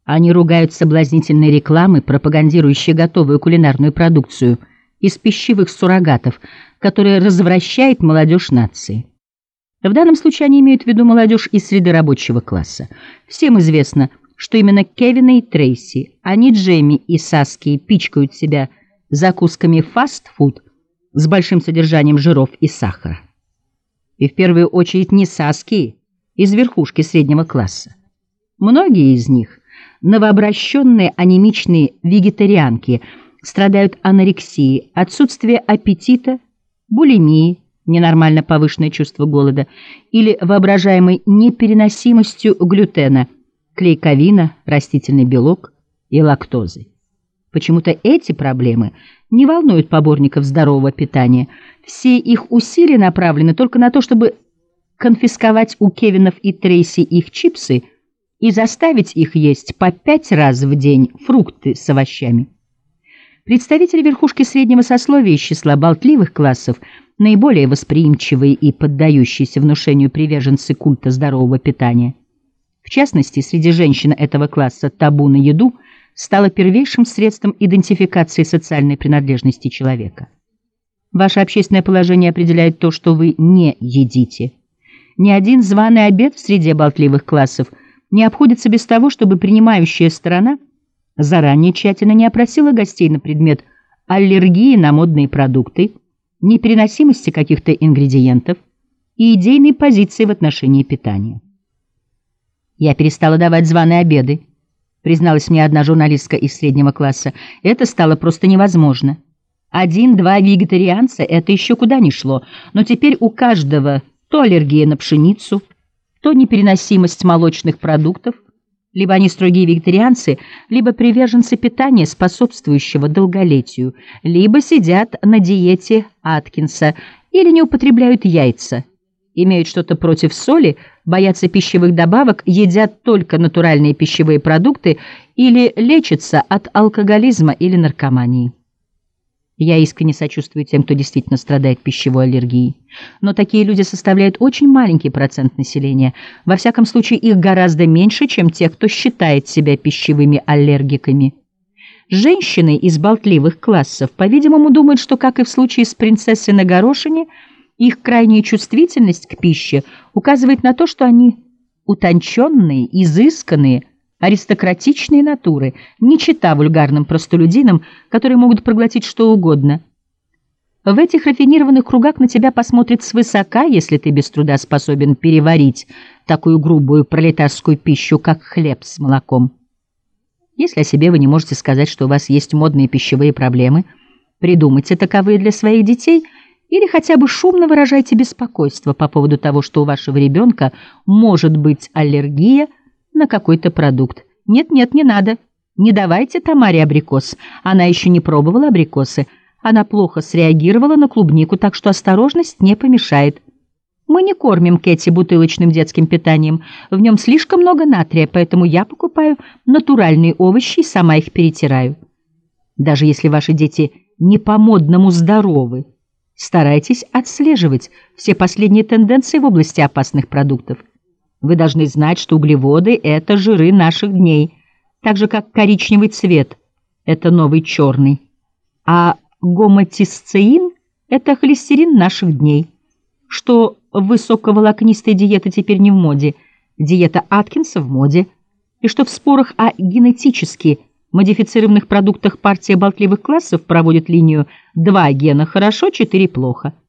Они ругают соблазнительные рекламы, пропагандирующие готовую кулинарную продукцию из пищевых суррогатов, которая развращает молодежь нации. В данном случае они имеют в виду молодежь из среды рабочего класса. Всем известно, что именно Кевин и Трейси, а не Джейми и Саски, пичкают себя закусками фастфуд с большим содержанием жиров и сахара. И в первую очередь не Саски из верхушки среднего класса. Многие из них, новообращенные анемичные вегетарианки, страдают анорексией, отсутствием аппетита, булимией, ненормально повышенное чувство голода или воображаемой непереносимостью глютена, клейковина, растительный белок и лактозы. Почему-то эти проблемы не волнуют поборников здорового питания. Все их усилия направлены только на то, чтобы конфисковать у Кевинов и Трейси их чипсы и заставить их есть по 5 раз в день фрукты с овощами. Представители верхушки среднего сословия из числа болтливых классов, наиболее восприимчивые и поддающиеся внушению приверженцы культа здорового питания. В частности, среди женщин этого класса табу на еду стало первейшим средством идентификации социальной принадлежности человека. Ваше общественное положение определяет то, что вы не едите. Ни один званый обед в среде болтливых классов не обходится без того, чтобы принимающая сторона заранее тщательно не опросила гостей на предмет аллергии на модные продукты, непереносимости каких-то ингредиентов и идейной позиции в отношении питания. «Я перестала давать званые обеды», призналась мне одна журналистка из среднего класса. «Это стало просто невозможно. 1-2 вегетарианца — это еще куда ни шло, но теперь у каждого то аллергия на пшеницу, то непереносимость молочных продуктов, либо они строгие вегетарианцы, либо приверженцы питания, способствующего долголетию, либо сидят на диете Аткинса или не употребляют яйца, имеют что-то против соли, боятся пищевых добавок, едят только натуральные пищевые продукты или лечатся от алкоголизма или наркомании». Я искренне сочувствую тем, кто действительно страдает пищевой аллергией. Но такие люди составляют очень маленький процент населения. Во всяком случае, их гораздо меньше, чем те, кто считает себя пищевыми аллергиками. Женщины из болтливых классов, по-видимому, думают, что, как и в случае с принцессой на горошине, их крайняя чувствительность к пище указывает на то, что они утонченные, изысканные, аристократичные натуры, не чета вульгарным простолюдинам, которые могут проглотить что угодно. В этих рафинированных кругах на тебя посмотрят свысока, если ты без труда способен переварить такую грубую пролетарскую пищу, как хлеб с молоком. Если о себе вы не можете сказать, что у вас есть модные пищевые проблемы, придумайте таковые для своих детей или хотя бы шумно выражайте беспокойство по поводу того, что у вашего ребенка может быть аллергия на какой-то продукт. Нет, не надо. Не давайте Тамаре абрикос. Она еще не пробовала абрикосы. Она плохо среагировала на клубнику, так что осторожность не помешает. Мы не кормим Кэти бутылочным детским питанием. В нем слишком много натрия, поэтому я покупаю натуральные овощи и сама их перетираю. Даже если ваши дети не по-модному здоровы, старайтесь отслеживать все последние тенденции в области опасных продуктов. Вы должны знать, что углеводы — это жиры наших дней, так же, как коричневый цвет — это новый черный, а гоматисцеин — это холестерин наших дней, что высоковолокнистая диета теперь не в моде, диета Аткинса в моде, и что в спорах о генетически модифицированных продуктах партия болтливых классов проводит линию 2 гена хорошо, 4 плохо.